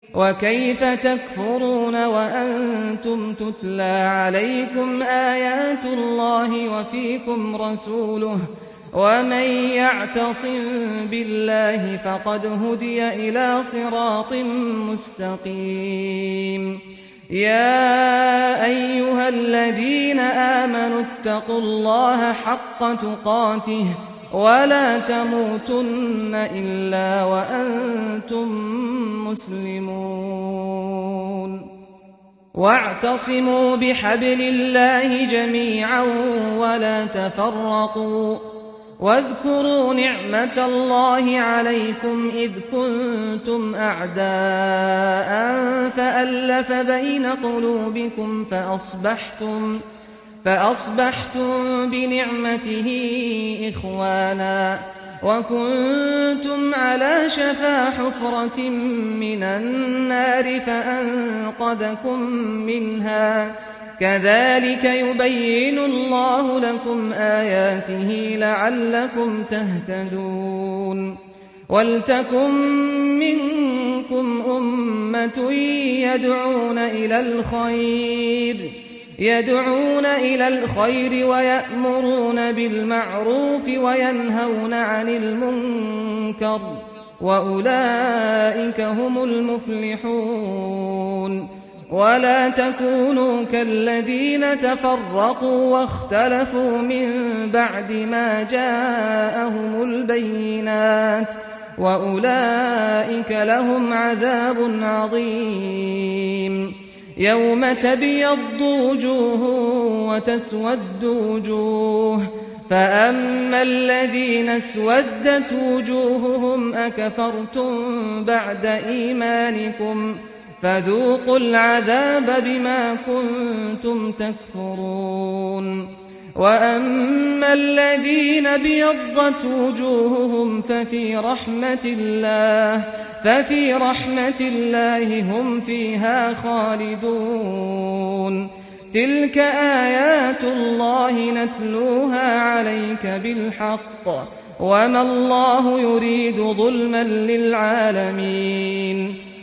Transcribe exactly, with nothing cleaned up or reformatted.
وكيف تكفرون وأنتم تتلى عليكم آيات الله وفيكم رسوله ومن يعتصم بالله فقد هدي إلى صراط مستقيم يا أيها الذين آمنوا اتقوا الله حق تقاته ولا تموتن إلا وأنتم مسلمون واعتصموا بحبل الله جميعا ولا تفرقوا واذكروا نعمة الله عليكم إذ كنتم أعداء فألف بين قلوبكم فأصبحتم فأصبحتم بنعمته إخوانا وكنتم على شفا حفرة من النار فأنقذكم منها كذلك يبين الله لكم آياته لعلكم تهتدون ولتكن منكم أمة يدعون إلى الخير يدعون إلى الخير ويأمرون بالمعروف وينهون عن المنكر وأولئك هم المفلحون ولا تكونوا كالذين تفرقوا واختلفوا من بعد ما جاءهم البينات وأولئك لهم عذاب عظيم يوم تبيض وجوه وتسود وجوه فأما الذين اسودت وجوههم أكفرتم بعد إيمانكم فذوقوا العذاب بما كنتم تكفرون وأما الذين بيضت وجوههم ففي رحمة الله ففي رحمة الله هم فيها خالدون تلك آيات الله نتلوها عليك بالحق وما الله يريد ظلما للعالمين